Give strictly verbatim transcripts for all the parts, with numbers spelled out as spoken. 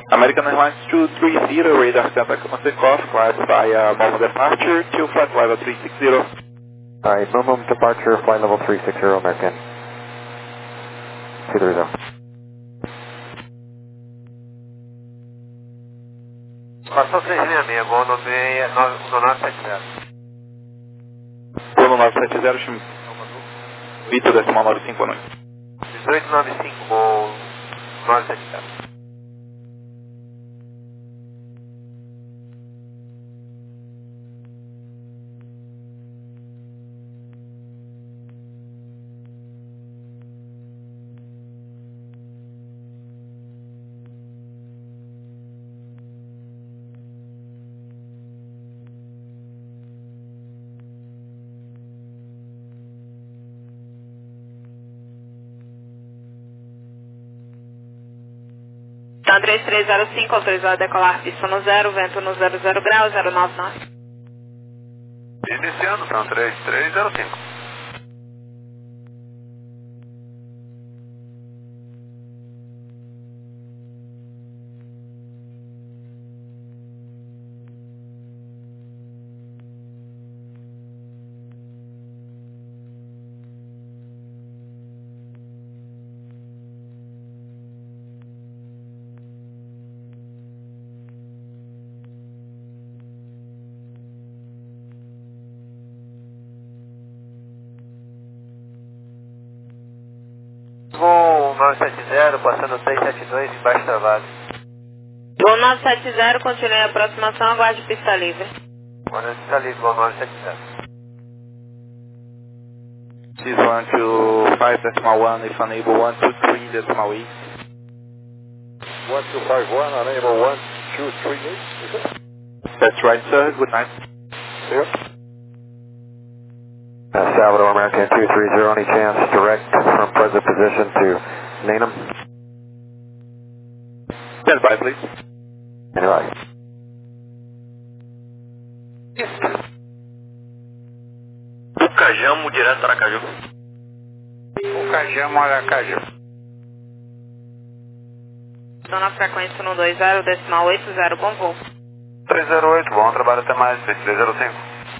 American Airlines two three zero, radar center command takeoff, flight via normal departure to flight level three six zero. Alright, minimum departure, flight level three six zero, American. two three zero. Passou três linha meia, gol no nove sete zero. Gol no nove sete zero, Vitor decimal nove cinco, boa noite. dezoito nove cinco, gol nove sete zero. Tá três três zero cinco, autorizado a decolar, pista no zero, vento no zero zero graus, zero nove nove. Iniciando, são três três zero cinco. Voo nove sete zero, passando três sete dois, embaixo travado. Voo nove sete zero, continue a aproximação, aguarde pista livre. Agora pista livre, voo nove sete zero. Please one to five decimal one, if unable one two three decimal eight. one two five one, unable one two three eight. That's right, sir. Good night. Yep. Uh, Salvador American two three zero, any chance direct from present position to Nanum? Stand by, please. Anyway. Ucajamo, direto Aracaju. Ucajamo, Aracaju. Estou na frequência no dois zero, decimal oito zero, bom voo. três zero oito, bom trabalho, até mais, três três zero cinco.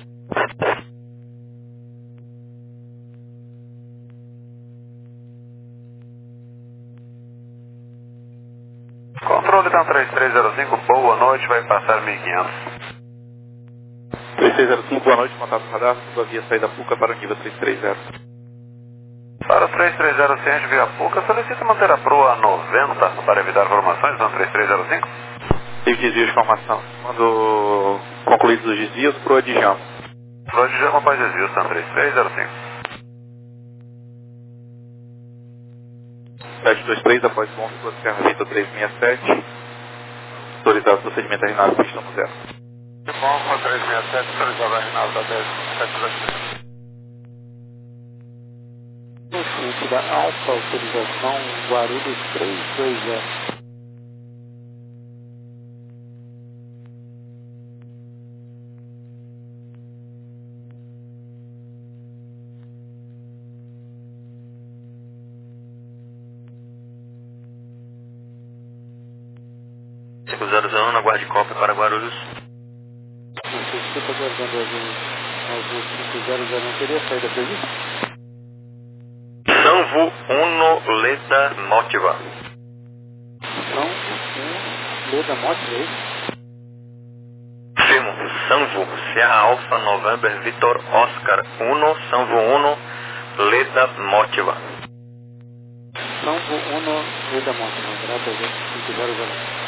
Controle, então, três três zero cinco, boa noite, vai passar mil e quinhentos. três três zero cinco, boa noite, contato radar, sua via saída PUCA para o nível três três zero. Para o três três zero cinco, via PUCA, solicita manter a proa noventa para evitar informações, então três três zero cinco. Teve desvio de formação. Quando concluídos os desvios, proa de jama. Proa de jama após desvio, então três três zero cinco. sete dois três, após o onze, Serra Vitor três seis sete. Autorizado o procedimento da Rinaldo, pista no zero. Bom, com três seis sete, autorizado a Rinaldo, sete dois três. No centro da Alfa, autorização Guarulhos três dois zero. cinco zero zero, na guarda de cópia para Guarulhos. Você está aguardando azul cinco zero zero, não teria saída prevista? Sanvu uno Leda Motiva. São um Leda Motiva, é isso? Firmo, Sanvu, Sierra Alfa November Vitor Oscar uno, Sanvu uno Leda Motiva. São um Leda Motiva, grata cinco zero zero.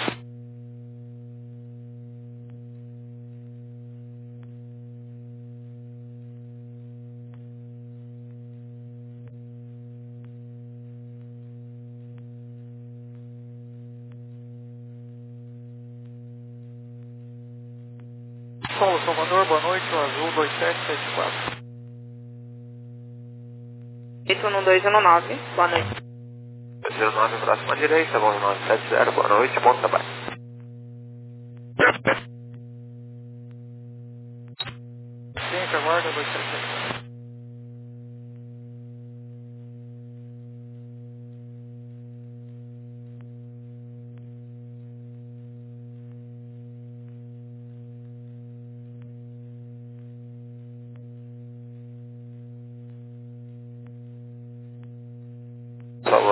Paulo Salvador, boa noite, o Azul dois sete sete quatro. Vitor no dois um nove, boa noite. zero nove, próxima direita, bom nove sete zero, boa noite, bom trabalho. Sempre aguarda dois sete sete.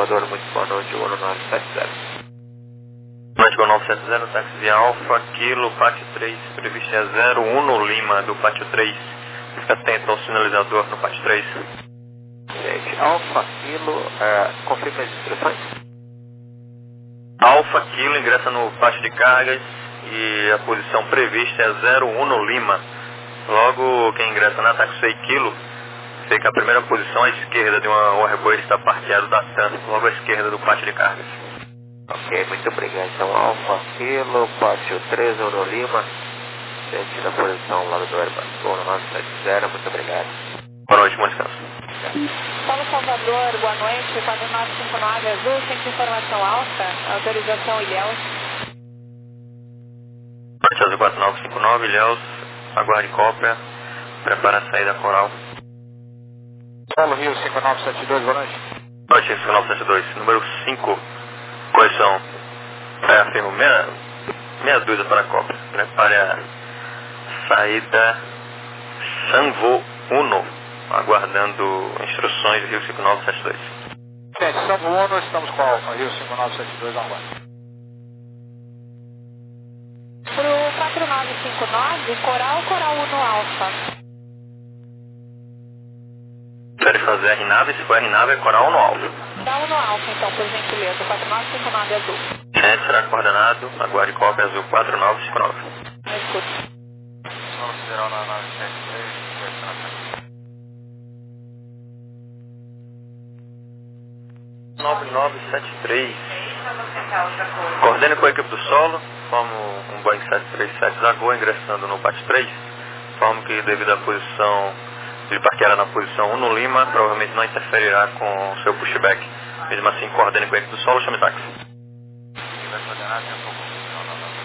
Salvador, muito boa noite, um nove sete zero. Noite com nove sete zero, táxi via Alfa, Kilo, Pátio três, previsto é zero um Lima do Pátio três. Fica atento ao sinalizador no Pátio três. Gente, Alfa, Kilo, uh, confirma as instruções? Alfa, Kilo, ingressa no pátio de cargas e a posição prevista é zero um Lima. Logo, quem ingressa na táxi Kilo, fica a primeira posição à esquerda de uma Warbird está parqueado da TAM, logo à esquerda do pátio de cargas. Ok, muito obrigado. Então, Alfa, Kilo, Pátio três, um Lima, gente na posição lá do Airbus, um nove sete zero, muito obrigado. Boa noite, bom descanso. Paulo Salvador, boa noite, quatro nove cinco nove Azul, centro de informação alta, autorização Ilhéus. Norte Azul quatro nove cinco nove, Ilhéus, aguarde cópia, prepara a saída coral. Paulo Rio cinco nove sete dois, boa noite. Norte cinco nove sete dois, número cinco, correção, é, afirmo, meia, meia dúzia para a cópia, prepare a saída Sanvo Uno, aguardando instruções do Rio cinco nove sete dois. Gente, Sanvo Uno, estamos com a Alfa, Rio cinco nove sete dois, vamos lá. Pro quatro nove cinco nove, Coral, Coral Uno Alfa. Quer fazer R nave, se for R nave é Coral no Alfa. Coral Uno Alfa, então, por gentileza, quatro nove cinco nove Azul. Gente, será coordenado, aguarde cópia Azul quatro nove cinco nove. Não escuto. Vamos geral na nave sete três, nove nove sete três. Coordene com a equipe do solo, forma um Boeing sete três sete Zago ingressando no Pátio três, forma que devido à posição de parquear na posição um no Lima, provavelmente não interferirá com o seu pushback. Mesmo assim, coordene com a equipe do solo, chame táxi. vai coordenar, tem um pouco de confusão na nova.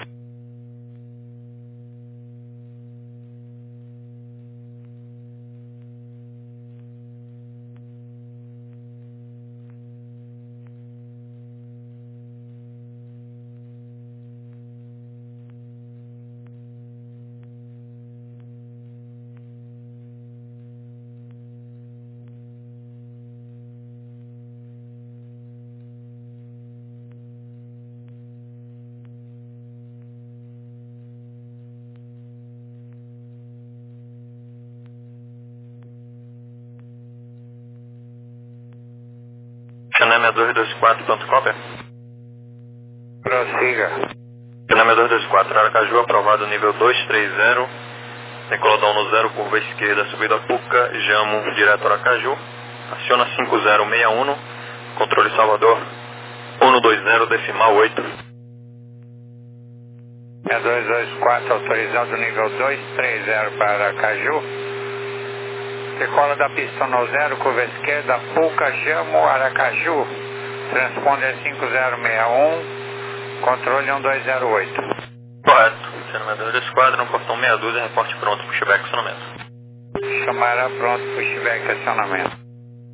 Chaname dois dois quatro, ponto cópia. Prossiga. Chaname dois dois quatro, Aracaju, aprovado nível dois três zero. Decolodão no zero, curva esquerda, subida Puca, Jamo, direto Aracaju. Aciona cinco zero seis um, controle Salvador, um dois zero, decimal oito. É dois dois quatro, autorizado nível dois três zero para Aracaju. Decola da pista no zero, curva esquerda, Puca, Jamo, Aracaju. Transponder cinco zero seis um, controle um dois zero oito. Correto. Chaname dois dois quatro, no portão meia dúzia, reporte pronto, pushback, acionamento. Chamará pronto, pushback, acionamento.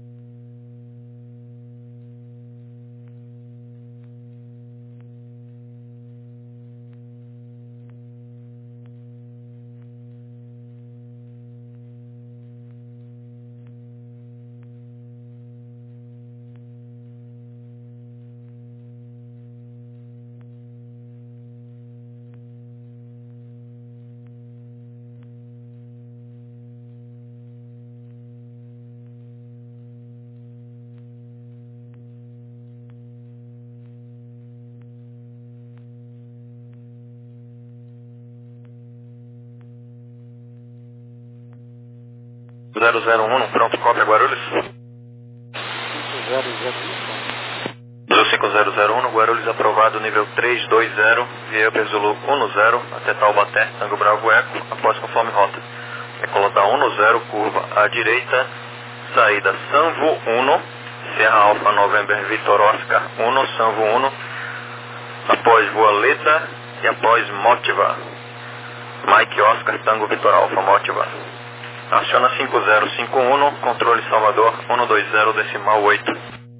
zero zero um, pronto, cópia Guarulhos. cinco zero zero um. cinco zero zero um, Guarulhos aprovado nível três dois zero, via Zulu um zero, até Taubaté, Tango Bravo Eco, após conforme rota. Decolota um zero, curva à direita, saída Sanvo um, Serra Alfa November Vitor Oscar um, Sanvo um, após Voaleta e após Motiva. Mike Oscar Tango Vitor Alfa Motiva. Aciona cinco zero cinco um, controle Salvador um dois zero, decimal oito.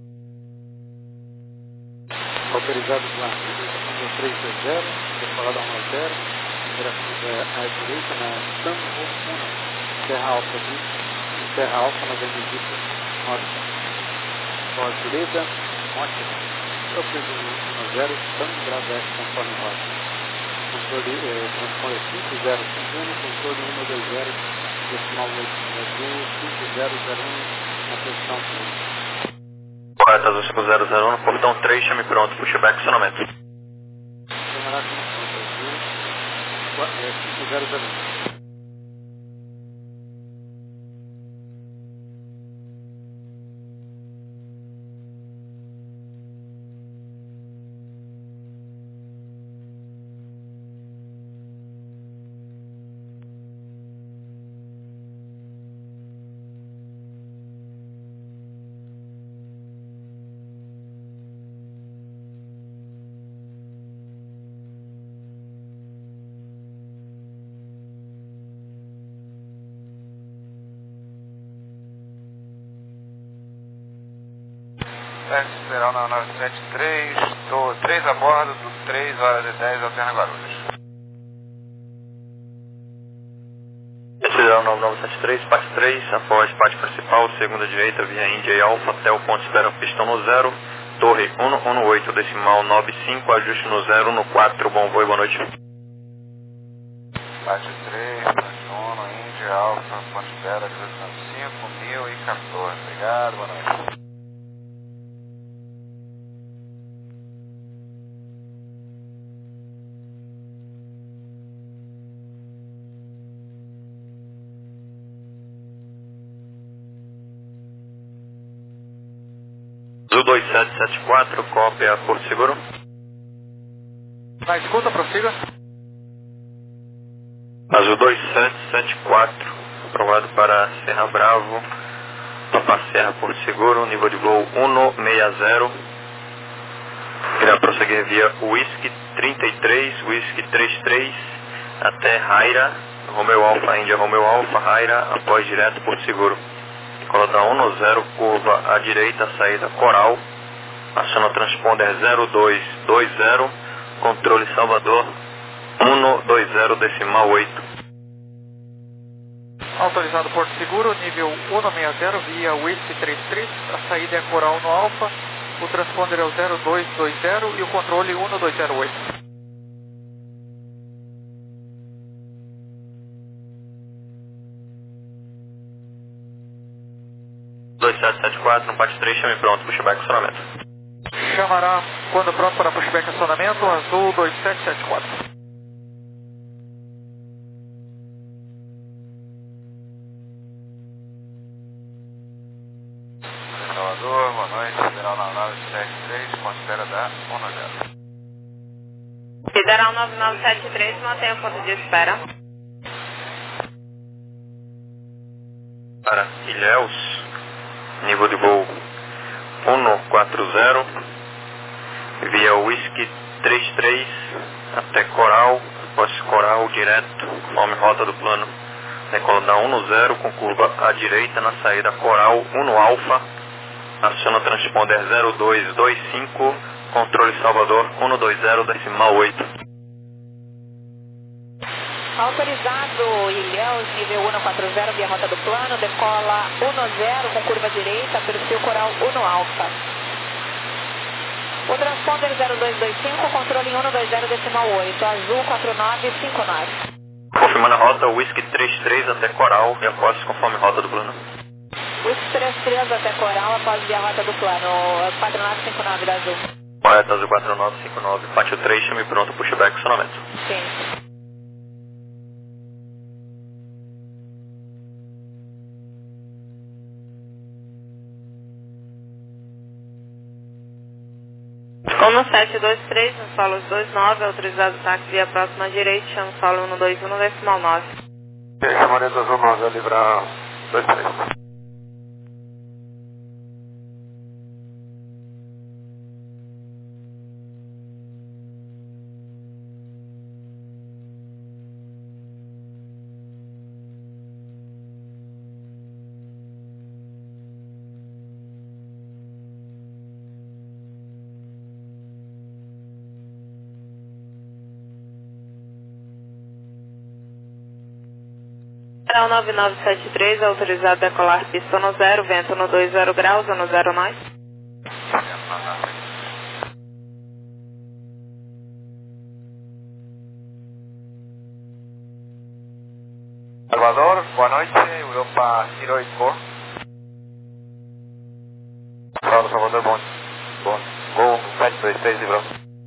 Autorizado lá, número três dois zero, decolada um zero, direção à direita na Sanvo um, Serra Alfa vinte, Serra Alfa November Vitor Oscar. voz direita, ótimo. Eu fiz um zero, Tango Bravo X conforme rota. Controle, eh, transponder cinco zero cinco um, controle um dois zero, decimal oito, azul cinco zero zero um, na posição três. Correto, azul cinco zero zero um, no portão três, chame pronto, pushback, acionamento. Camarada com azul, cinco zero zero um. Federal na nove sete três, do três a bordo, do três horas e dez, Alterna Guarulhos. Federal nove nove sete três, parte três, após parte principal, segunda direita, via Índia e Alfa, até o ponto espera pistão no zero, torre um um oito, decimal nove cinco, ajuste no zero, no quatro, bom voo e boa noite. Parte três, Uno, Índia, Alfa, ponto espera, cinco mil e quatorze, obrigado, boa noite. Azul dois sete sete quatro, cópia Porto Seguro. Na escuta, prossiga. Azul dois sete sete quatro, aprovado para Serra Bravo, Papa Serra Porto Seguro, nível de voo cento e sessenta. Irá prosseguir via Whisky trinta e três, Whisky trinta e três, até Raira, Romeo Alfa, Índia Romeo Alfa, Raira, após direto Porto Seguro. Colada um zero, curva à direita, saída Coral, aciona o transponder zero dois dois zero, controle Salvador um dois zero, decimal oito. Autorizado Porto Seguro, nível cento e sessenta, via Whisky trinta e três, a saída é Coral no Alfa, o transponder é o zero dois dois zero e o controle um dois zero oito. dois sete sete quatro, no parte três, chame pronto, pushback, acionamento. Chamará quando pronto para pushback acionamento, azul dois sete sete quatro. Salvador, boa noite, Federal na nove sete três, ponto espera da um zero. Federal nove nove sete três, mantenha o ponto de espera. Para Ilhéus, nível de voo cento e quarenta, via Whisky trinta e três, até Coral, após Coral direto, conforme rota do plano. Decola da um zero, com curva à direita na saída Coral um Alfa, aciona transponder zero dois dois cinco, controle Salvador um dois zero, decimal oito. Autorizado Ilhéus, nível cento e quarenta, via rota do plano, decola um zero com curva direita, perfil Coral um Alfa. O transponder zero dois dois cinco, controle um dois zero, decimal oito, azul quatro nove cinco nove. Confirmando a rota, Whisky trinta e três até Coral, e após conforme rota do plano. Whisky trinta e três até Coral, após via rota do plano, quatro nove cinco nove da azul. Correto, azul quatro nove cinco nove, pátio três, chame pronto, pushback, acionamento. Sim. Como sete dois três, no solo dois nove, autorizado táxi via próxima direita, chama solo um dois um, decimal nove. Chamaré do Azul nove, livrar dois três. nove nove sete três, autorizado a decolar pista no zero, vento no dois zero graus, no zero nós. Salvador, boa noite, Europa zero eight four. Paulo Salvador, bom, bom, Gol sete dois três, livrou.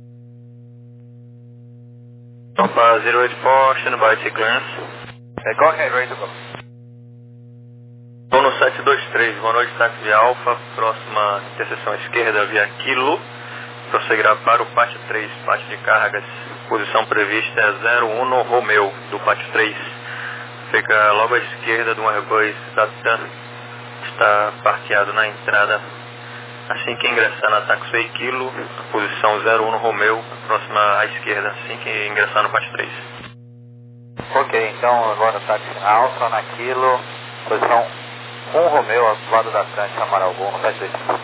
Europa zero eight four, standby to clearance. É, go ahead, ready to go. Estou no sete dois três, boa noite, táxi Alfa, próxima interseção esquerda via Kilo, prosseguirá para o pátio três, pátio de cargas, posição prevista é zero um Romeu, do pátio três, fica logo à esquerda do Airbus da TAM, está parqueado na entrada, assim que ingressar na taxiway Kilo, posição zero um Romeu, próxima à esquerda, assim que ingressar no pátio três. Ok, então agora o táxi Alfa na Kilo, posição um Romeu ao lado da frente, Amaral Gol, no sete dois cinco.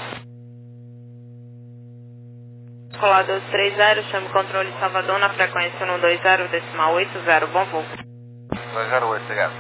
Escola dois três zero, chame controle Salvador na frequência um dois zero, decimal oito zero, bom voo. dois zero oito, obrigado.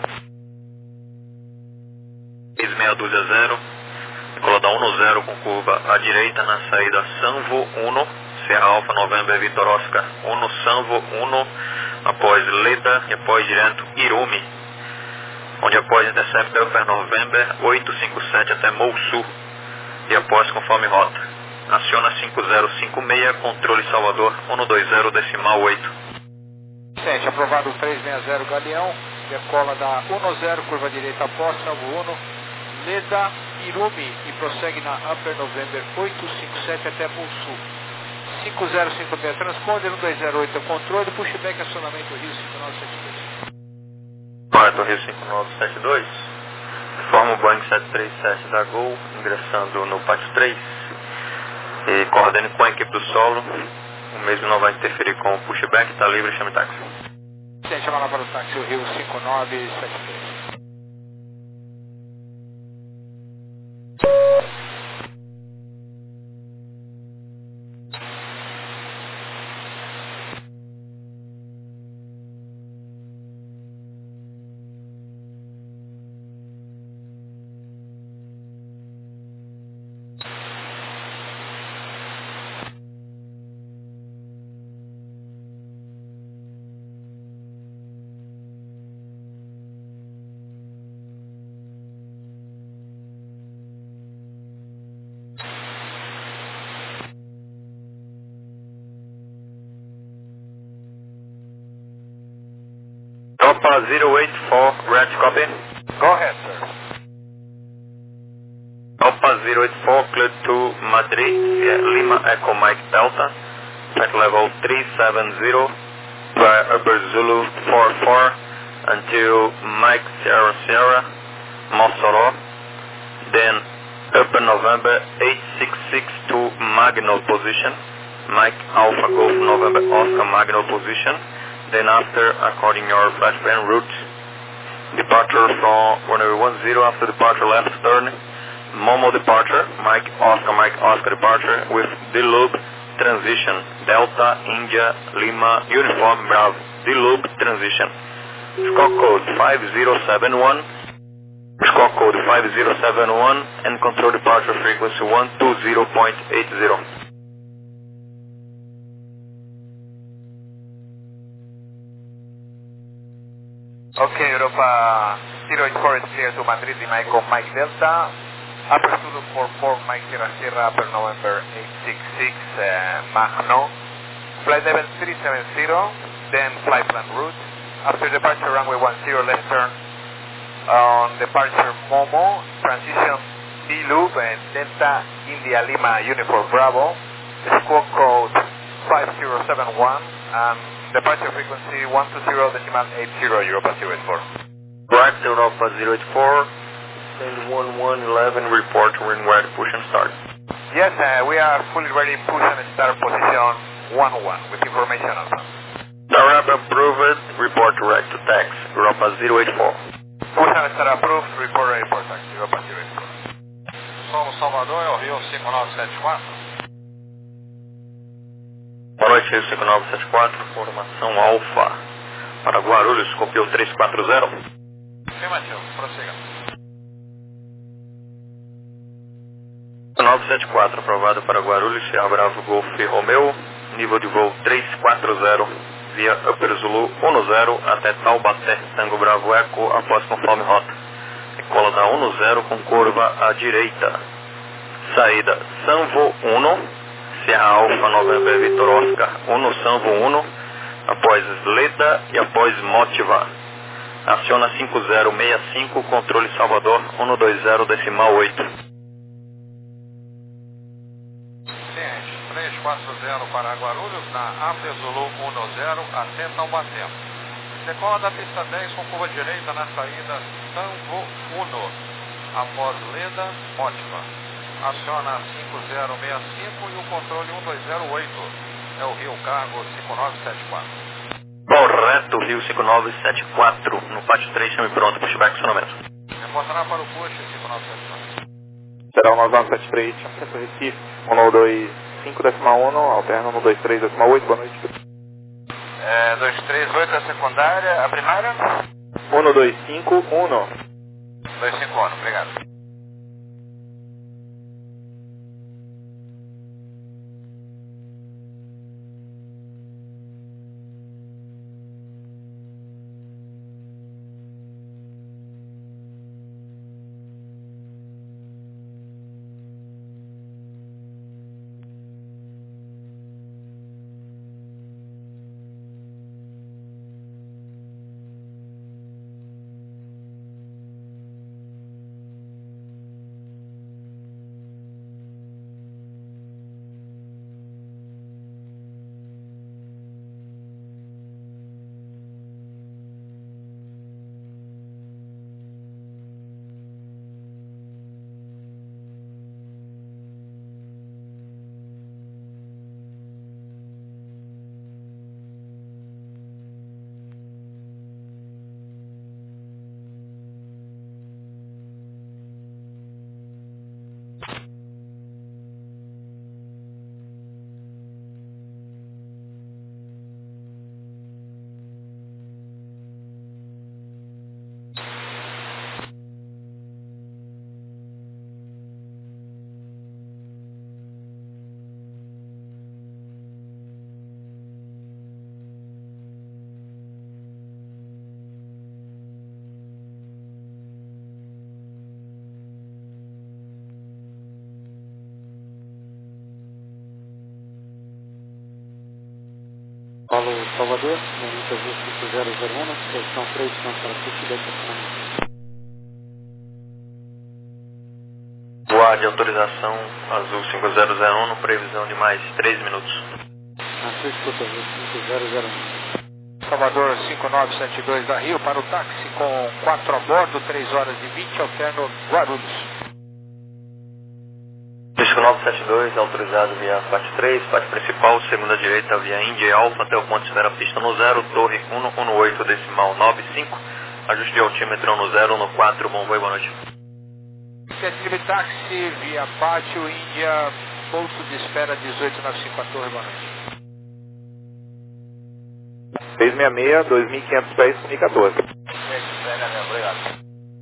Meia dúzia zero, Nicolau um zero com curva à direita na saída Sanvo um, Serra Alfa November Vitor Oscar um Sanvo um, após Leda e após direto Irumi, onde após intercepta Upper November oito cinco sete até Mouçu e após conforme rota. Aciona cinco zero cinco seis, controle Salvador um dois zero decimal oito. Gente, aprovado três seis zero Galeão, decola da um zero, curva direita após, salvo um, Leda, Irumi e prossegue na Upper November oito cinco sete até Mouçu. cinco zero cinco seis, transponder um dois zero oito, controle, pushback, acionamento Rio cinco nove sete dois. Quarto Rio cinco nove sete dois, forma o Boeing sete três sete da Gol, ingressando no pátio três, e coordene com a equipe do solo, o mesmo não vai interferir com o pushback, está livre, chame táxi. Gente, chama lá para o táxi o Rio cinco nove sete dois. Europa zero eight four, red copy. Go ahead, sir. Alpha zero eight four, cleared to Madrid, yeah, Lima Echo Mike Delta, at level three seven zero, via Upper Zulu four four, until Mike Sierra Sierra, Mossoró, then Upper November eight six six to Magnol position, Mike Alpha Golf November Oscar Magnol position, then after, according your flight plan route, departure from runway one zero after departure left turn, Momo departure, Mike Oscar Mike Oscar departure with D-Loop transition, Delta India Lima Uniform Bravo, D-Loop transition. Score code five zero seven one, score code five zero seven one and control departure frequency one two zero point eight zero. Okay, Europa zero eight four is clear to Madrid, Lima Echo Mike Delta. Upper Zulu four four, Mike Sierra Sierra, Upper November eight six six, uh, Magno. Flight level three seven zero, then flight plan route. After departure runway one zero, left turn on departure Momo, transition D-Loop and Delta India Lima Uniform Bravo. Squawk code five zero seven one and departure frequency one two zero decimal eight zero, Europa zero eight four. Right, Europa zero eight four, send one one eleven report when ready, push and start. Yes, uh, we are fully ready, push and start position one one with information on that. Direct approved, report direct to tax, Europa zero eight four. Push and start approved, report ready for taxi, Europa zero eight four. Solo Salvador é o Rio cinco nove sete quatro. Boa noite, Rio cinco nove sete quatro, formação Alfa para Guarulhos, copiou três quatro zero. Afirmativo, prossiga. nove sete quatro, aprovado para Guarulhos, Sierra Bravo Golf Romeu, nível de voo três quatro zero, via Upper Zulu um zero até Taubaté, Tango Bravo Eco, após conforme rota. Decola da um zero com curva à direita. Saída Sanvo um, Serra Alfa November Vitor Oscar um Sanvo um, após Leda e após Motiva. Aciona cinco zero seis cinco, controle Salvador um dois zero decimal oito. três quatro zero para Guarulhos, na Upper Zulu um zero até Taubaté. Decola da pista dez com curva direita na saída Sanvo um, após Leda, Motiva. Aciona cinco zero seis cinco e o controle um dois zero oito. É o Rio Cargo cinco nove sete quatro. Correto, Rio cinco nove sete quatro, no pátio três, chame pronto, pushback acionamento. Reportará para o push cinco nove sete quatro. Será o nove nove sete três, chama Centro Recife, um nove dois cinco decimal um, alterna um dois três decimal oito, boa noite. É, dois três oito a secundária, a primária? um dois cinco um. dois cinco um, obrigado. Paulo Salvador, momento azul cinco zero zero um, posição três, para Sul, estacionamento. Voar de autorização azul cinco zero zero um, previsão de mais três minutos. Na sua escuta azul cinco zero zero um. Salvador cinco nove sete dois da Rio para o táxi com quatro a bordo, três horas e vinte, alterno Guarulhos. cinco nove sete dois, autorizado via parte três, parte principal, segunda direita via India Alfa até o ponto de espera pista no zero, torre um um oito decimal nove cinco, ajuste de altímetro no zero, no quatro, bom voo, boa noite. Sete táxi via pátio Índia, ponto de espera dezoito nove cinco, a torre, boa noite. seis seis seis, dois mil e quinhentos pés, comunica quatorze. Obrigado.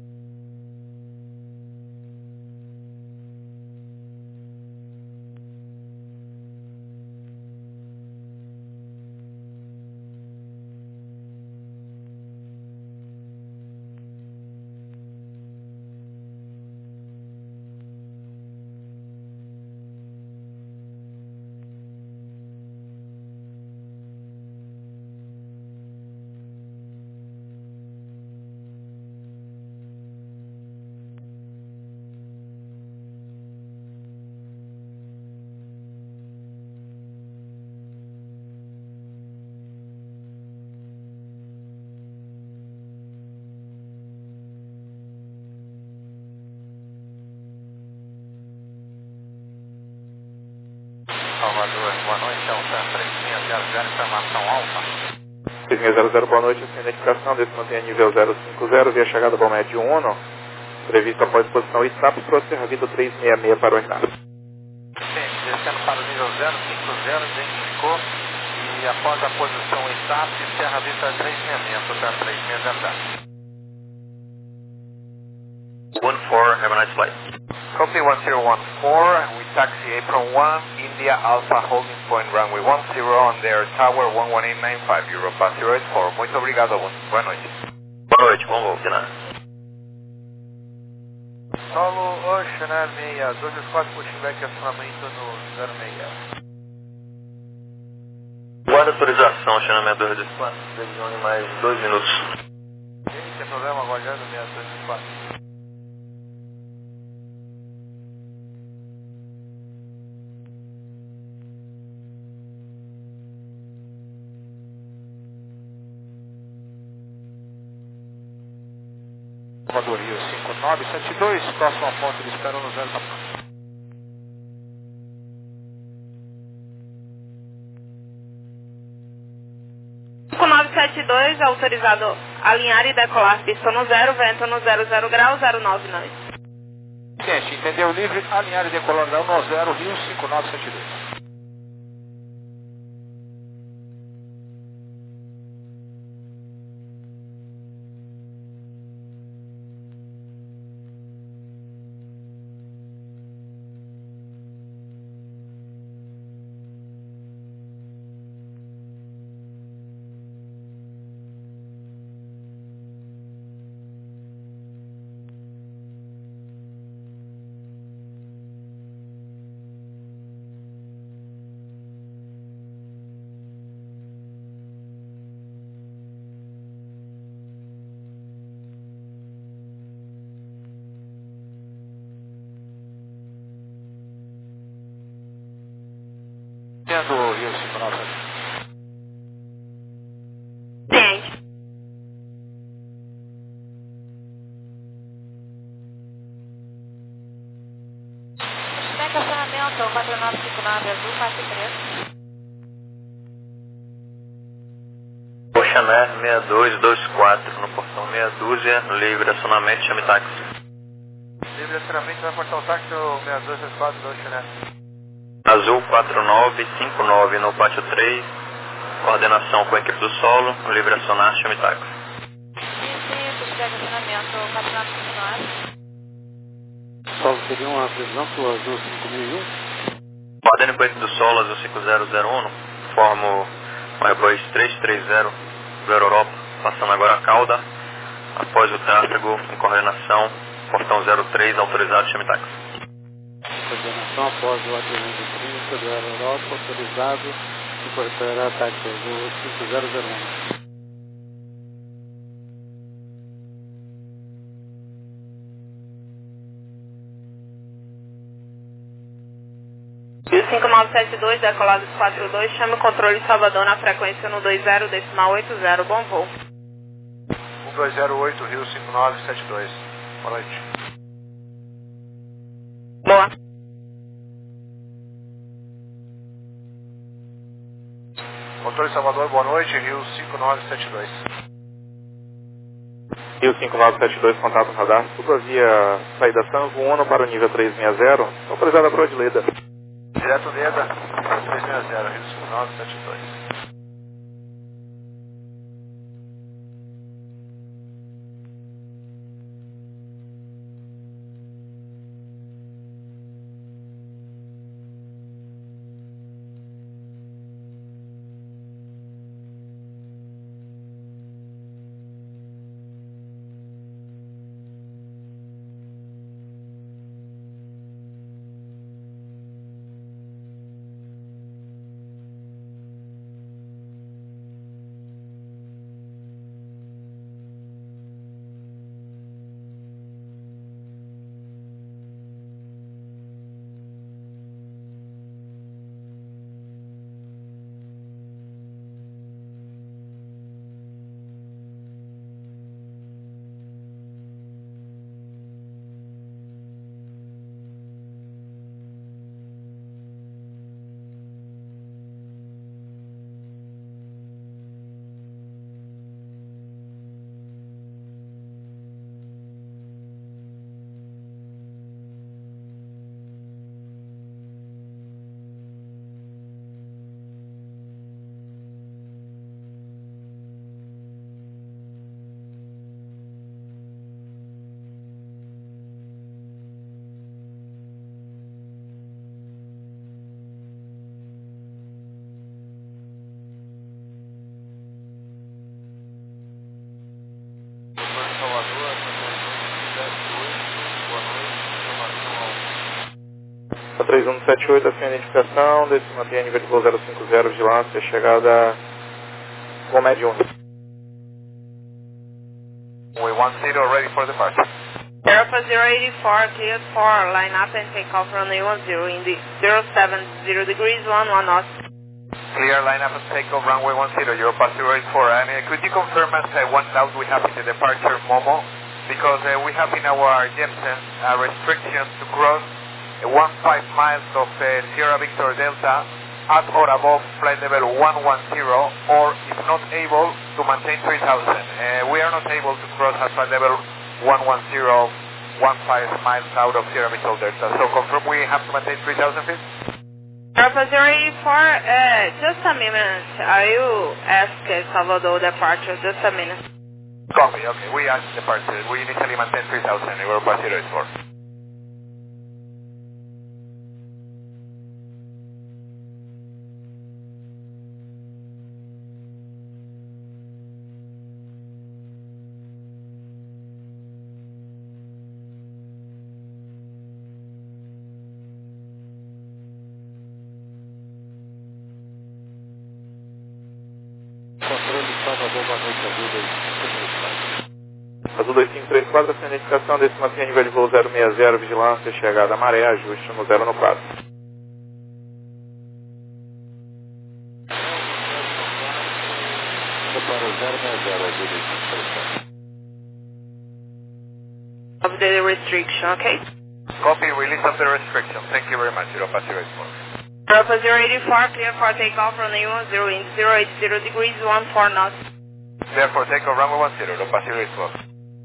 Salvador, boa noite, Alta três seis zero zero, informação Alfa. três seis zero zero, boa noite, sem identificação, desse mantém nível zero cinco zero, via chegada bom médio um, previsto após posição I S A P, processo vindo três seis seis para o Renato. Sim, descendo para o nível zero cinco zero, identificou, e após a posição I S A P, Serra Vista três seis seis, processo três seis zero zero. one four, have a nice flight. Copy one zero one four, we taxi April one in India Alpha Holding Point Runway one zero on their Tower one one eight nine five, Europa zero eight four. Muito obrigado, boa noite. Boa noite, bom voo, Pinar. Solo Ocean Air seis dois quatro, pushing back acionamento no zero seis. Guarda autorização, China seis dois dois quatro, previsão de mais dois minutos. Ok, sem problema, aguardando seis dois dois quatro. Salvador Rio cinco nove sete dois, próximo ponto de espera no zero. cinco nove sete dois, autorizado alinhar e decolar pista no zero, vento no zero zero grau, zero nove nove. Gente, entendeu livre, alinhar e decolar no zero, Rio cinco nove sete dois. Entendo, Rio cinco nove sete dois. Ciente. Cheque acionamento quatro nove cinco nove azul, faixa três. Ocean Air seis dois dois quatro, no portão meia dúzia, livre acionamento, chame táxi. Livre acionamento, vai portão táxi ou seis dois dois quatro do Ocean Air? Azul quatro nove cinco nove no pátio três, coordenação com a equipe do solo, livre acionar, chame táxi. Isso, cheque acionamento quatro nove cinco nove. Solo seria uma previsão para o Azul cinco mil e um? Coordene com a equipe do solo, Azul cinco zero zero um, formo o Airbus trezentos e trinta do Europa, passando agora a cauda, após o tráfego em coordenação, portão zero três, autorizado, chame táxi. Coordenação após o A trezentos e trinta do Aero Europa, autorizado, incorporará táxi Azul cinco zero zero um. cinco nove sete dois, decolados quatro dois, chame o controle Salvador na frequência no dois zero, decimal oito zero, bom voo. um dois zero oito, Rio cinco nove sete dois. Boa noite. Boa. Controle Salvador, boa noite, Rio cinco nove sete dois. Rio cinco nove sete dois, contato radar, suba via saída Sanvo um para o nível trezentos e sessenta, autorizada para o Adileda. Direto Neda, trezentos e sessenta, Rio cinco nove sete dois. três um sete oito, a sua identificação, desse mantenha nível de voo zero cinco zero, vigilância, chegada com médio um. We one zero ready for departure. Airport zero eight four, cleared for line up and take off runway one zero in the zero seven zero degrees, one one knots. Clear line up and take off runway one zero, Europa zero eight four. And uh, could you confirm us uh, one doubt we have in the departure Momo? Because uh, we have in our Jepsen a restriction to cross uh, one five miles of uh, Sierra Victor Delta at or above flight level one one zero, or if not able, to maintain three thousand. Uh, we are not able to cross at flight level one one zero, one five miles out of Sierra Victor Delta. So confirm we have to maintain three thousand feet? Airport zero eight four, uh, just a minute. I will ask uh, Salvador departure, just a minute. Copy, okay. We asked departure. We initially maintain three thousand, Europa zero eight four. Azul dois cinco três quatro, a sua identificação, desse mantenha nível de voo zero seis zero, vigilância, chegada a maré, ajuste no zero no quatro. Of the restriction, okay? Copy, release of the restriction. Thank you very much, Europa zero eight four. Europa zero eight four, clear for takeoff runway one zero in zero eight zero degrees, one four knots. Therefore, take off runway one zero, Europa zero eight four.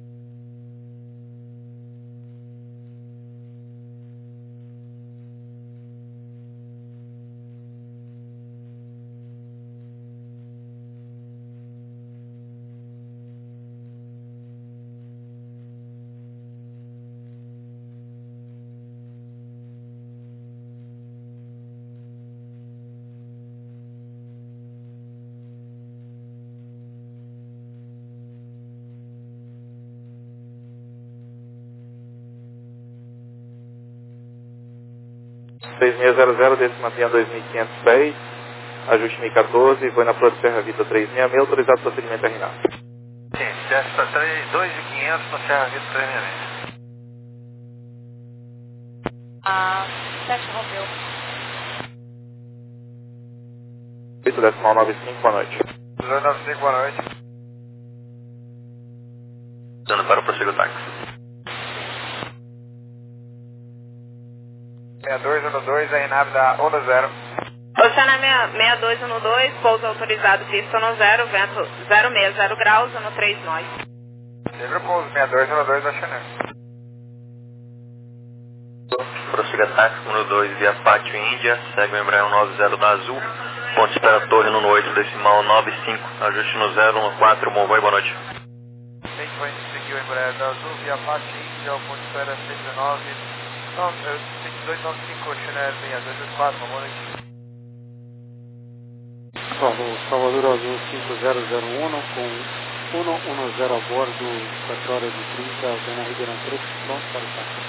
seis seis zero zero, desse mantenha dois mil e quinhentos pés, ajuste M I quatorze, voo na Flor Serra Vita três seis seis, autorizado o procedimento R N A. Sim, desce para dois mil e quinhentos no Serra Vita três seis seis. Ah, sete Romeu. oito decimal nove cinco, boa noite. dois nove cinco, boa noite. Dando para o prossigo táxi. seis dois um dois, a nave da um zero. Oceana seis dois um dois, pouso autorizado, pista no zero, vento zero seis zero graus, no três nós. Livre pouso, seis dois um dois, Oceana. Prossiga táxi um dois via Pátio Índia, segue o Embraer um nove zero da Azul, ponto de espera torre no oito decimal nove cinco, ajuste no zero no quatro, bom voo e boa noite. Tem que seguir o Embraer da Azul via Pátio Índia, ponto de espera seis dezenove, não, dois nove cinco, Oceana seis dois dois quatro, boa noite. Salvador Azul cinco zero zero um com um um zero a bordo, quatro horas e trinta, Alpena Ribeirão três, pronto para o táxi.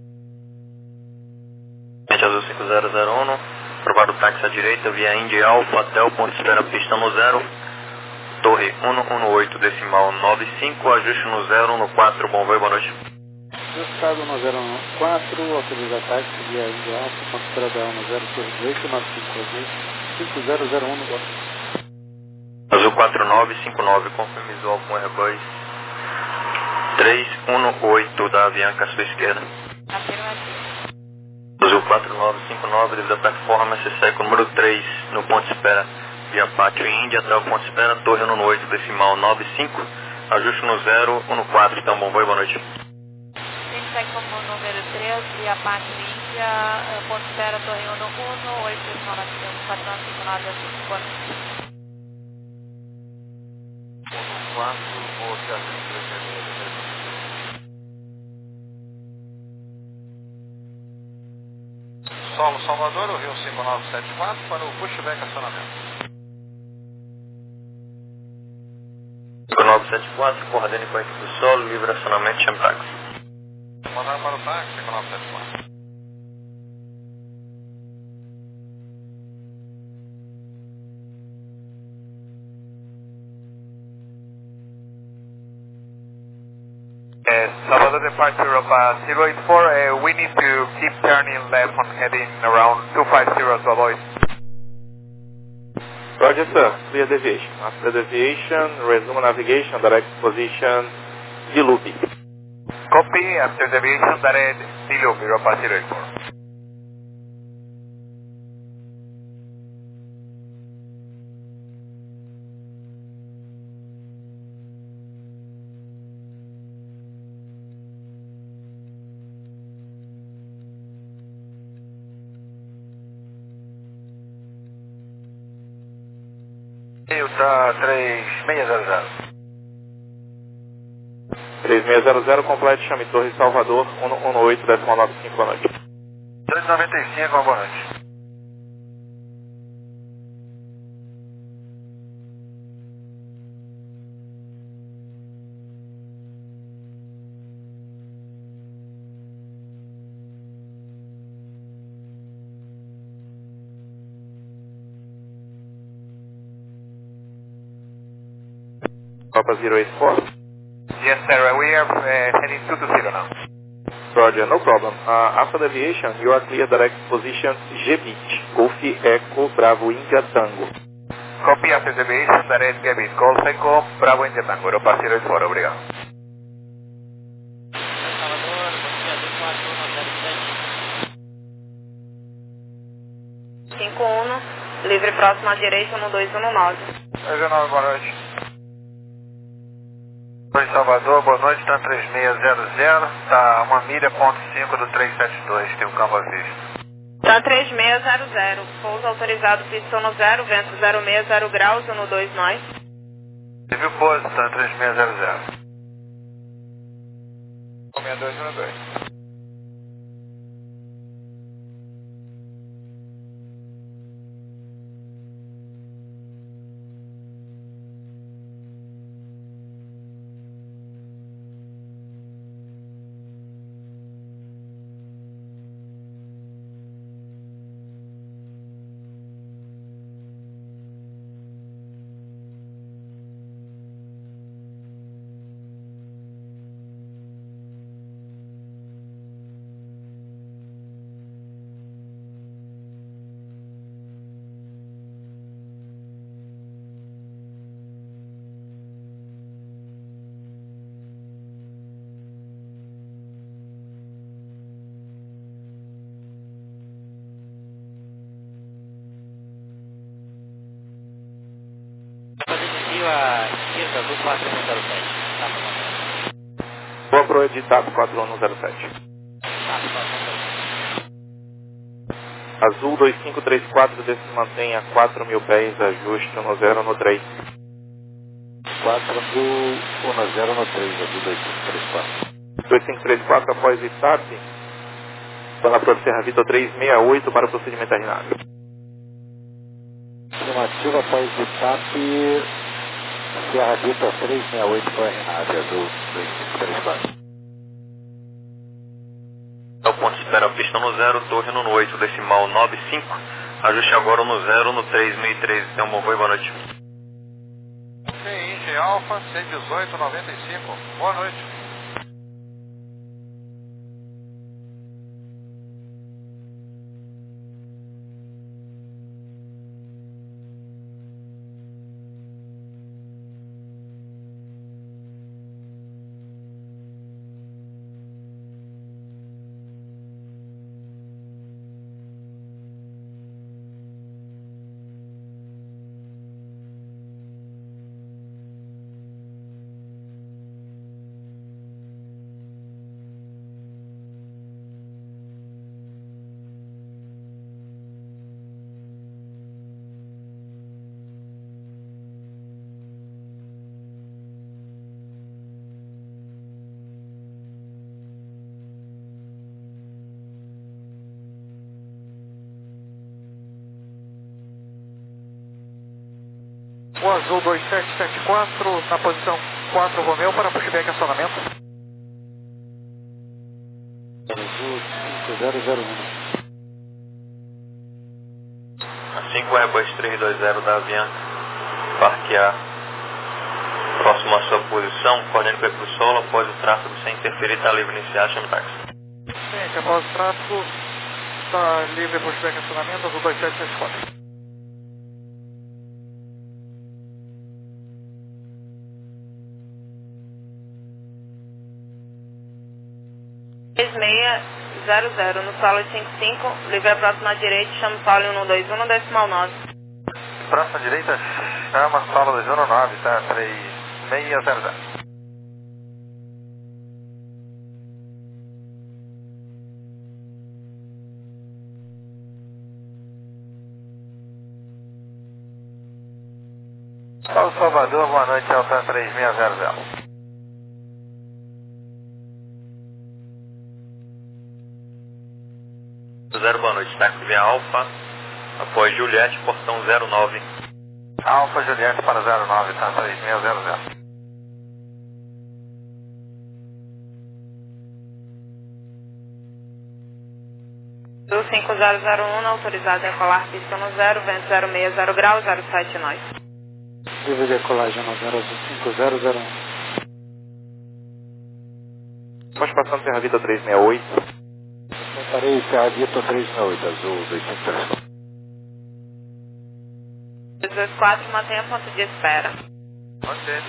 Azul cinco zero zero um, aprovado o táxi à direita via Indy Alpha até o ponto de espera pista no zero, torre um um oito decimal nove cinco, ajuste no zero no quatro, bom voo e boa noite. Estado um zero quatro, autoriza táxi via Indy Alpha, ponto de espera da um zero, torre oito nove cinco, cinco zero zero um, boa noite. Azul quatro nove cinco nove, confirme visual com Airbus três um oito da Avianca à sua esquerda. Azul quatro nove cinco nove, devido à performance, segue o número três no ponto de espera via Pátio Índia até o ponto de espera, torre um oito decimal nove cinco, ajuste no zero um quatro, então bom voo e boa noite. Segue como número três via Pátio Índia, ponto de espera torre um oito decimal nove cinco, quatro nove cinco nove, boa noite. quatro, vou te atender. Solo Salvador, o Rio cinco nove sete quatro para o pushback acionamento. cinco nove sete quatro, coordene com a equipe do solo, livre acionamento, chame táxi. Mandar para o táxi, cinco nove sete quatro. Uh, Salvador departure of uh, zero eight four, uh, we need to keep turning left on heading around two five zero to avoid. Roger, sir. Clear deviation. After deviation, resume navigation, direct position, Dilupi. Copy, after deviation, direct Dilupi, Europa zero eight four. Tá três seis zero zero. três seis zero zero, complete, chame Torre Salvador, cento e dezoito ponto noventa e cinco, boa noite. três noventa e cinco, boa noite. Papa zero eight four. Yes, sir, we are uh, heading two two zero now. Roger, no problem. Uh, after deviation, you are clear direct position G Beach, Golf Echo, Bravo India Tango. Copy, after deviation, direct G Beach, Golf Echo, Bravo India Tango, Europa zero eight four, obrigado. cinco um, livre próximo à direita, um dois um nove. nove, boa noite. Oi, Salvador, boa noite, tá três seis zero zero, tá uma milha ponto cinco do três sete dois, tem um campo à vista. Tá três seis zero zero, pouso autorizado, pista no zero, vento zero seis zero graus, um dois nós. Civil pouso, tá três seis zero zero. seis dois um dois. Esquerda do quatro um zero sete. Boa proa de TAP quatro um zero sete. Azul dois cinco três quatro, desce e mantém a quatro mil pés, ajuste um zero no três. quatro um zero no três, Azul dois cinco três quatro. dois cinco três quatro após I T A P, para para Serra Vitor três seis oito para o procedimento terminado. Afirmativo após I T A P, Serra Vitor três seis oito para a Renate, Azul dois cinco três quatro. É o ponto de espera, pista no zero, torre no oito, decimal nove cinco. Ajuste agora no zero, no três seis três. Então, bom voo e boa noite. C I G Alfa cento e dezoito noventa e cinco. Boa noite. O Azul dois sete sete quatro, na posição quatro Romeu para pushback acionamento. Azul cinco zero zero um. A cinco Airbus três dois zero da Avianca, parquear Próximo à sua posição, coordene para o solo, após o tráfego sem interferir, está livre iniciar, chame táxi. Gente, após o tráfego, está livre pushback em acionamento, azul dois sete seis quatro. seis seis zero zero, no solo cinco cinco, livre próximo à direita, chama Paulo um dois um, decimal nove. Próxima direita, chama Paulo dois um nove, tá? três seis zero zero. Paulo Salvador, boa noite, Alta três seis zero zero. Zero, boa noite, táxi via Alfa, após Juliette, portão zero nove. Alfa Juliette para zero nove, tá? três seis zero zero. Do cinco zero zero um, autorizado a decolar pista no zero, vento zero seis zero graus, zero sete nós. Livre decolagem no zero cinco zero zero um. Estamos passando Serra Vida trezentos e sessenta e oito. Parei Serra Vida trezentos e sessenta e oito, azul dois cinco três quatro. dois dois quatro, mantenha ponto de espera. Ok.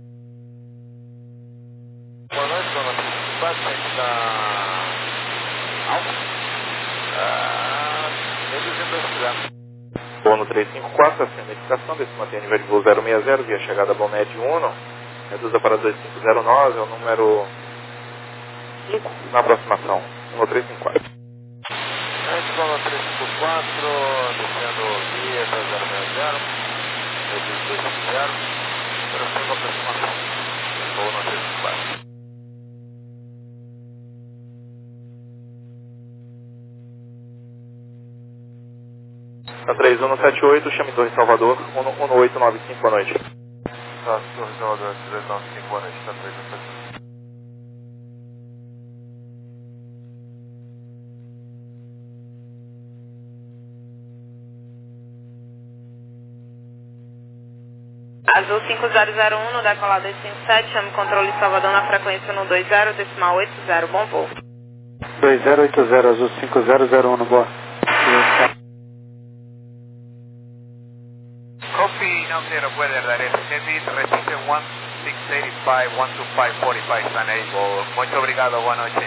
Boa noite, boa noite. Paciente da Alfa. Ah, reduzindo dois quilômetros. Bono trezentos e cinquenta e quatro, acima da indicação, desse mantém nível de voo zero seis zero, via chegada Balmed um, reduza para dois cinco zero nove, é o número cinco na aproximação, número trezentos e cinquenta e quatro. Antes, bono trezentos e cinquenta e quatro, descendo via zero seis zero, reduzindo dois cinco zero, próxima aproximação, bono trezentos e cinquenta e quatro. Tá três um sete oito, chame Torre Salvador, um oito nove cinco, boa noite. Tá, Torre Salvador, três nove cinco, boa noite, tá três um sete oito. Azul cinco zero zero um, no decolar dois cinco sete, chame controle Salvador na frequência um dois zero, decimal oito zero, bom voo. dois zero oito zero, azul cinco zero zero um no boa. Copy, now zero weather direct heavy, repite one six eight five, one two five four five, enable. Muito obrigado, boa noite.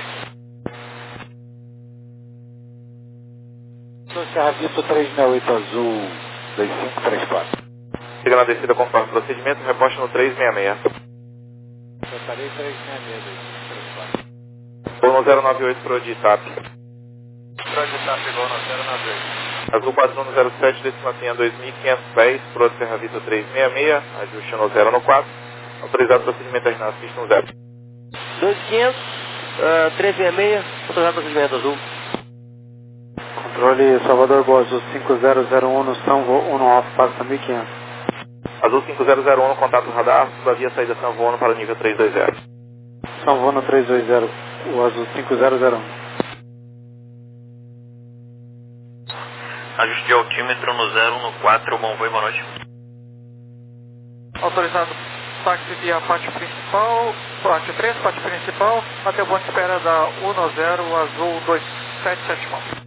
Sou Serra Vida trezentos e sessenta e oito, azul dois cinco três quatro. Siga na descida conforme o procedimento, reposte no trezentos e sessenta e seis. Eu parei trezentos e sessenta e seis, dois cinco três quatro. Bono zero nove oito para o D I T A P. Pro de TAP, bono zero nove oito. Azul quatro um zero sete, desse mantenha dois mil quinhentos e dez, Pro de Serra Vida trezentos e sessenta e seis, ajuste no zero no quatro, autorizado procedimento terminado, pista no zero. dois mil e quinhentos, uh, trezentos e sessenta e seis, autorizado procedimento azul. Controle Salvador Boa, azul cinco zero zero um no São um no Alfa, passa mil e quinhentos. Azul cinco zero zero um no contato radar, da via saída São Vono para o nível trezentos e vinte. São Vono trezentos e vinte, o azul cinco zero zero um. Ajuste de altímetro no zero um no quatro, bom voo e boa noite. Autorizado táxi via pátio principal, pátio três, pátio principal, até o ponto de espera da um zero, azul dois sete sete um.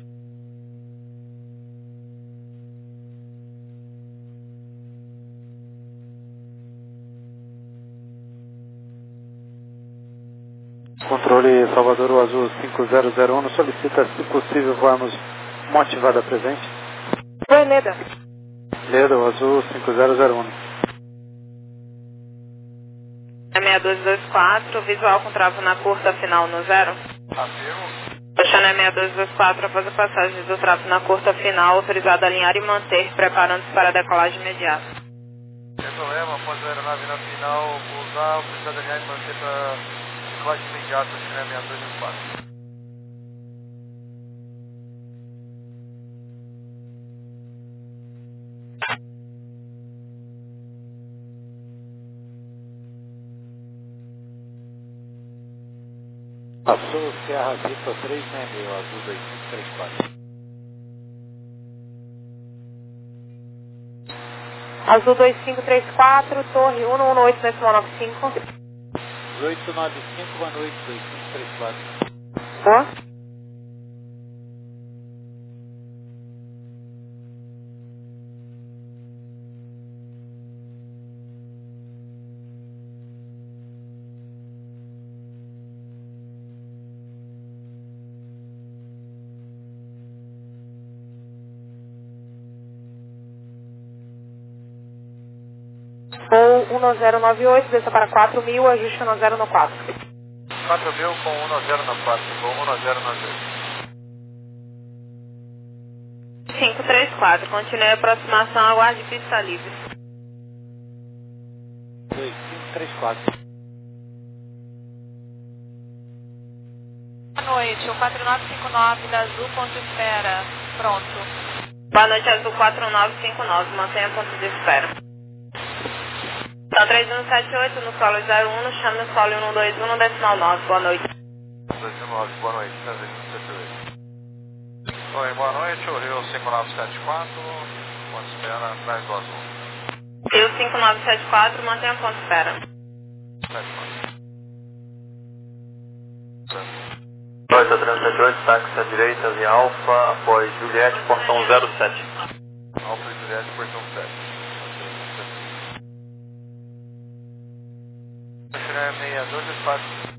Controle Salvador, o azul cinco zero zero um, solicita, se possível, voarmos motivada presente. Oi, Leda. Leda, o azul cinco zero zero um. É seis dois dois quatro, visual com travo na curta final no zero. Afirmo. Baixando é seis dois dois quatro, após a passagem do travo na curta final, autorizado a alinhar e manter, preparando-se para a decolagem imediata. Sem problema, após zero nove na final, pousar, autorizado a alinhar e manter para decolagem imediata, seis dois dois quatro. Passou Serra Vista trezentos e sessenta e seis, azul dois cinco três quatro. Azul dois cinco três quatro, torre um um oito decimal nove cinco. oito nove cinco, boa noite, dois cinco três quatro. Boa. Ou um zero nove oito, desça para quatro mil, ajuste um zero no quatro. quatro mil com um zero no quatro, ou um zero nove oito. cinco três quatro, continue a aproximação, aguarde pista livre. dois cinco três quatro. Boa noite, o quatro nove cinco nove da Azul, ponto de espera. Pronto. Boa noite, Azul quatro nove cinco nove, mantenha ponto de espera. Então três um sete oito no solo zero um, chame o solo um dois um no decimal nove, boa noite. dois nove, boa noite, três um sete oito. Oi, boa noite, o Rio cinco nove sete quatro, ponto de espera, atrás do Azul. Rio cinco nove sete quatro, mantenha ponto de espera. sete quatro. Delta três sete oito, táxi à direita, via Alfa, após Juliette, portão zero sete. Alfa e Juliette, portão sete. seis dois quatro.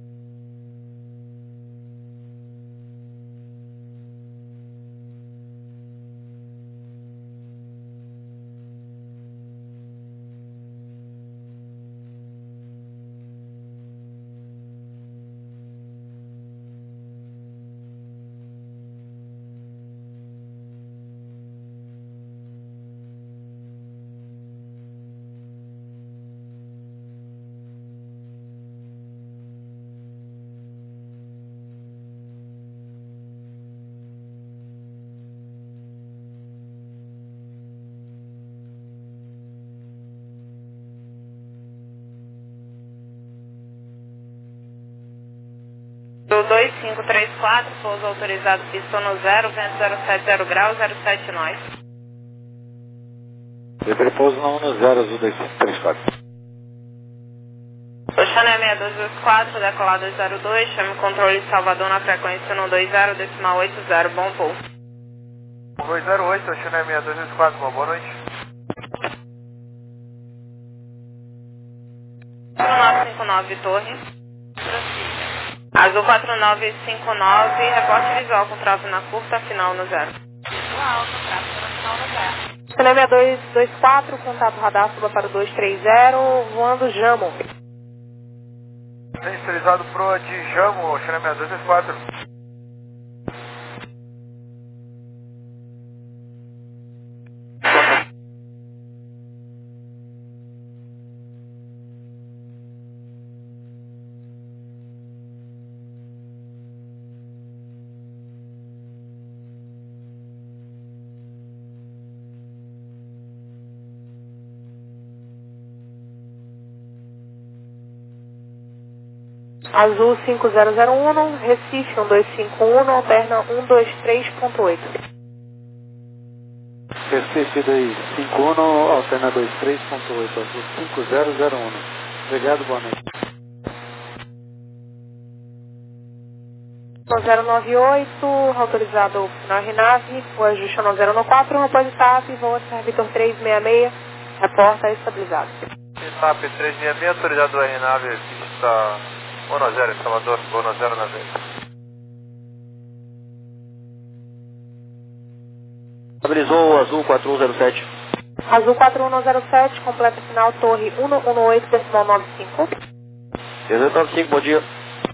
Do dois cinco três quatro, pouso autorizado, pista no zero, vento zero sete zero graus, zero sete nós. Depois pouso no um zero, Azul dois cinco três quatro. Oxané seis dois dois quatro, decolado zero dois, chame o controle de Salvador na frequência um dois zero, decimal oito zero, bom voo. um dois zero oito, Oxané seis dois dois quatro, boa noite. quatro nove cinco nove, torre. Azul quatro nove cinco nove, reporte visual com tráfego na curta, final no zero. Visual com tráfego na final no zero. Oxané seis dois dois quatro, contato radar, suba para o dois três zero, voando Jamo. Sensorizado pro de Jamo, Oxané seis dois dois quatro. Azul cinco zero zero um, Recife um dois cinco um, alterna um dois três ponto oito. Recife dois cinco um, alterna dois três ponto oito, Azul cinco zero zero um. Obrigado, boa noite. zero nove oito, autorizado na R N A V, o ajuste é no zero no quatro, após o T A P, voa Vitor três seis seis, reporta estabilizado. T A P três seis seis, autorizado da R N A V, pista um zero, Salvador, um zero nove oito. Estabilizou o Azul quatro um zero sete. Azul quatro um zero sete, completa final torre um um oito, decimal nove cinco. trezentos e noventa e cinco, bom dia.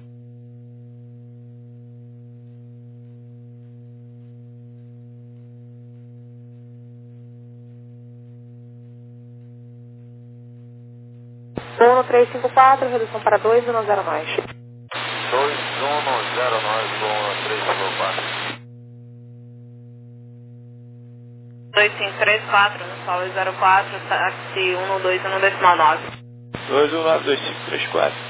um três cinco quatro, redução para dois um zero mais. dois um zero nove, com três cinco quatro. dois cinco três quatro, no solo zero quatro, táxi um dois um decimal nove. dois um nove dois cinco três quatro.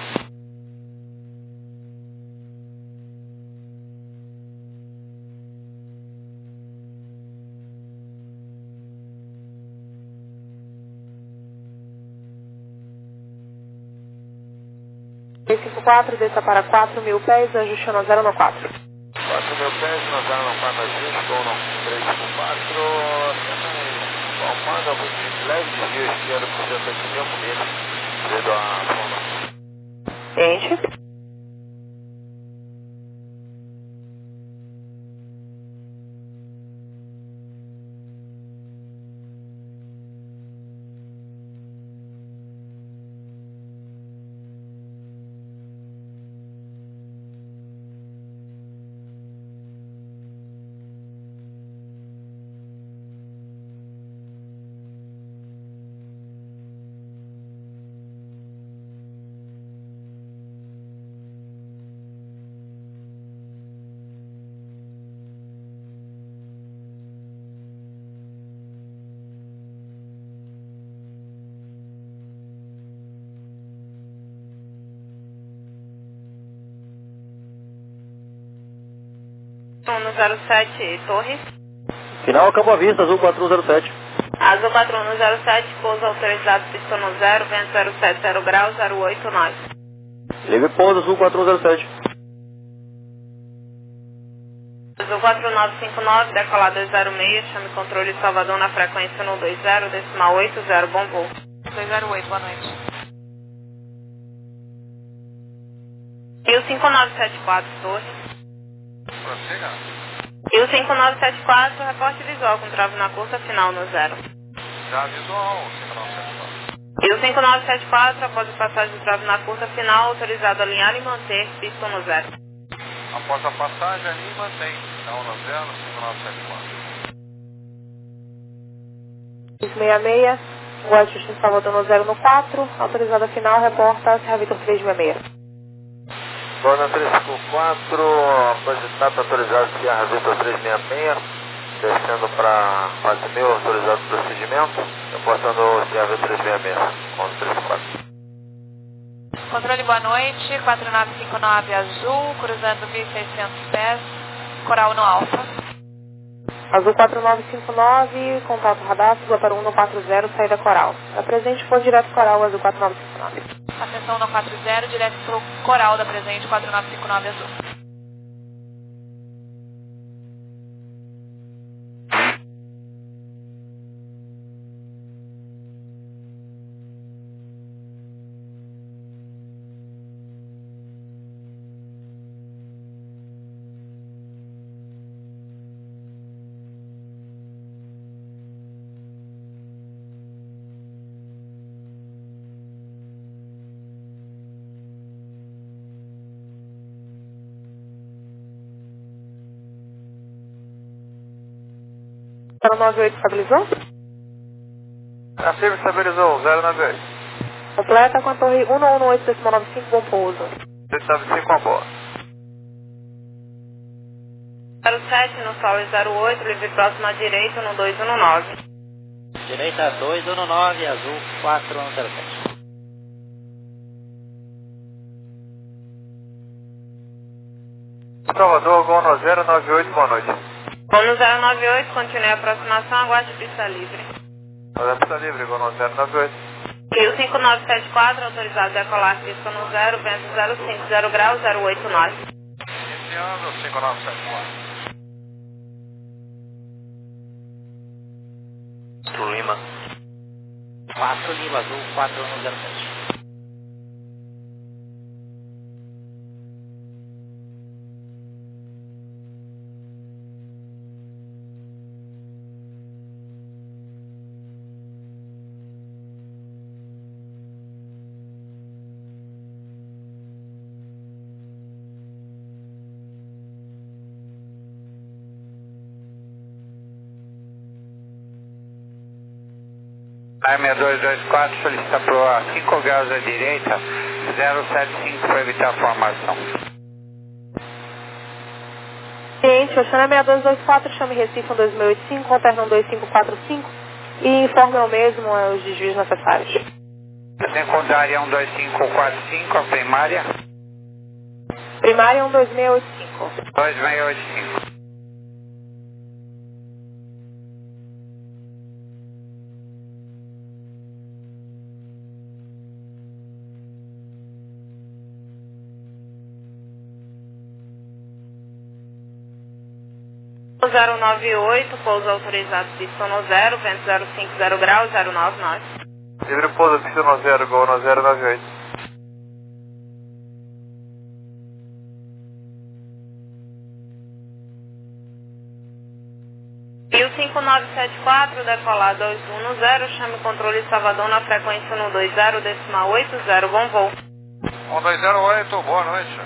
três cinco quatro, desça para quatro mil pés, ajuste no zero no quatro. quatro mil pés, no zero no quatro, ajuste no três cinco quatro, apenas formando alguns leves desvios esquerdo por cento de mil milhas, devido à formação. Gente. um zero sete, Torre. Final, Campo à Vista, Azul quatro um zero sete. Azul quatro um zero sete, pouso autorizado, pista no zero, vento zero sete zero graus, zero oito nove. Livre pouso, Azul quatro um zero sete. Azul quatro nove cinco nove, decolar dois zero seis, chame controle Salvador na frequência no dois zero, decimal oito zero, bom voo. dois zero oito, boa noite. E o cinco nove sete quatro, Torre. Prossiga. E o cinco nove sete quatro, reporte visual com trave na curta final no zero. Já visual, cinco nove sete quatro. E o cinco nove sete quatro, após a passagem de trave na curta final, autorizado a alinhar e manter pista no zero. Após a passagem, ali mantém. Então, no zero, cinco nove sete quatro. seis seis seis, o ajuste em Salvador no zero no quatro, autorizada final, reporta Serra Vitor três seis seis. Bona três cinco quatro, projetado autorizado Sierra Vitor três seis seis, descendo para quatro mil, autorizado procedimento, reportando Sierra Vitor três seis seis, Bona três cinco quatro. Controle, boa noite, quatro nove cinco nove Azul, cruzando mil e seiscentos pés, Coral no Alfa. Azul quatro nove cinco nove, contato radar, suba para um no quatro zero, saída Coral. Da presente, for direto Coral, Azul quatro nove cinco nove. Atenção no quatro zero, direto para o Coral da presente, quatro nove cinco nove Azul. zero nove oito estabilizou? A firme estabilizou, zero nove oito. Completa com a torre um um oito, decimal nove cinco, bom pouso. nove cinco, a boa. zero sete no sol e zero oito, livre próximo à direita no dois um nove. Direita dois um nove, Azul quatro um zero sete. Salvador, Gol no zero nove oito, boa noite. Gol no zero nove oito, continue a aproximação, aguarde pista livre. Aguarde pista livre, Gol no zero nove oito. E o cinco nove sete quatro, autorizado a decolar pista no zero, vento zero cinco zero graus, zero oito nove. Iniciando, cinco nove sete quatro. quatro Lima. quatro Lima, Azul quatro um zero sete. A M dois dois quatro solicita para cinco graus à direita, zero sete cinco para evitar a formação. Cliente, Oceana seis dois dois quatro, chame Recife um dois seis oito cinco, alterna um dois cinco quatro cinco e informe ao mesmo os desvios necessários. Secundária um dois cinco quatro cinco, a primária? Primária um dois seis oito cinco. dois seis oito cinco. zero nove oito, pouso autorizado, pista no zero, vento zero cinco zero graus, zero nove nove. Livre pouso, pista no zero, gol no zero nove oito. E o cinco nove sete quatro, decolar dois um no zero, chame o controle Salvador na frequência um dois zero, decimal oito zero, bom voo. um dois zero oito, boa noite.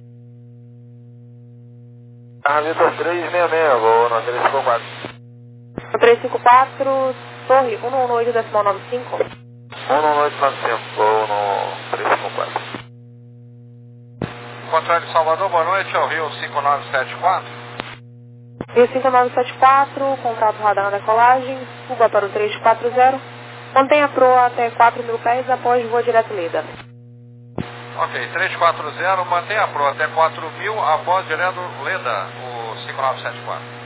Ah, Vitor três seis seis, vou no três cinco quatro. três cinco quatro, torre um um oito, decimal nove cinco. um um oito nove cinco, vou no três cinco quatro. Controle de Salvador, boa noite, é o Rio cinco nove sete quatro. Rio cinco nove sete quatro, contrato radar na decolagem, suba para o três quatro zero, mantenha a proa até quatro mil pés após voo direto Leda. Ok, três quatro zero, mantenha a proa até quatro mil após direto Leda, o cinco nove sete quatro.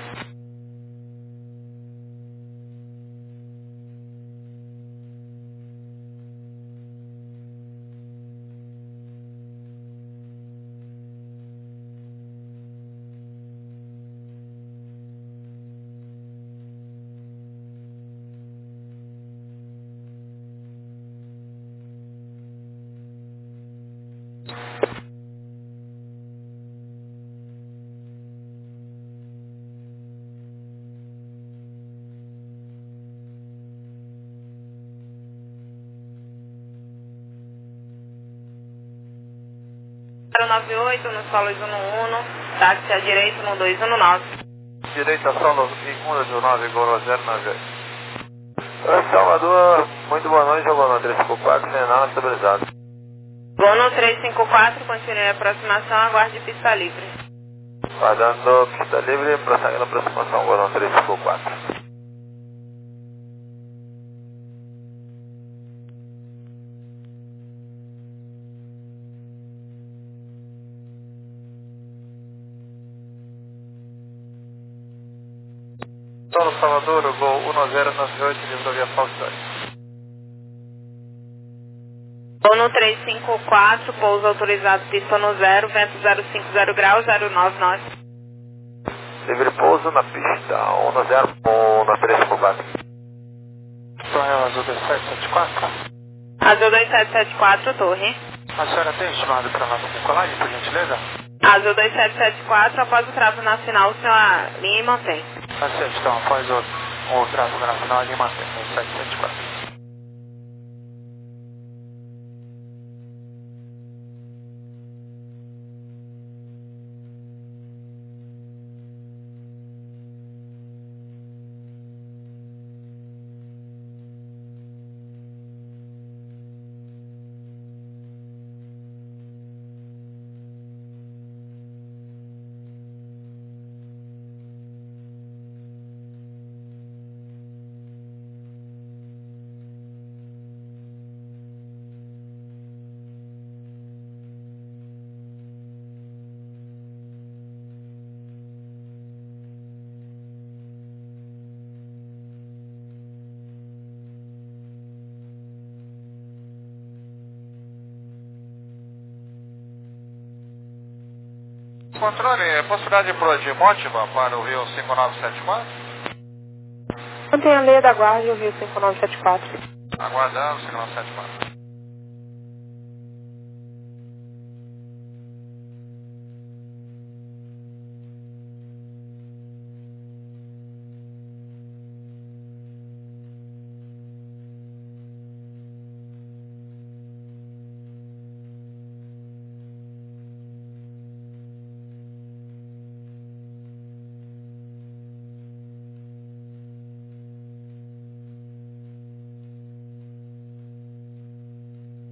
zero nove oito, no solo um um um, táxi à direita no dois um nove. Direita solo um dois nove, gol no zero nove oito. Salvador, muito boa noite, gol no três cinco quatro, sinal estabilizado. Gol no três cinco quatro, continue a aproximação, aguarde pista livre. Guardando pista livre, prossegue na aproximação, gol no três cinco quatro. Solo Salvador, gol um zero nove oito, livre via Falcão. Gol no três cinco quatro, pouso autorizado, pista no zero, vento zero cinco zero graus, zero nove nove. Livre pouso na pista, um zero, um no três cinco quatro. Torre Azul dois sete sete quatro. Azul dois sete sete quatro, torre. A senhora tem estimado para nossa decolagem, por gentileza? Azul dois sete sete quatro, após o travo nacional, o senhor alinha e mantém. Aceite, então, após o, o tráfego nacional, ali mantém, dois sete sete quatro. Controle, possibilidade de proa de Mótima para o Rio cinco nove sete quatro? Mantenha a Leda, aguarde o Rio cinco nove sete quatro. Aguardando, cinco nove sete quatro.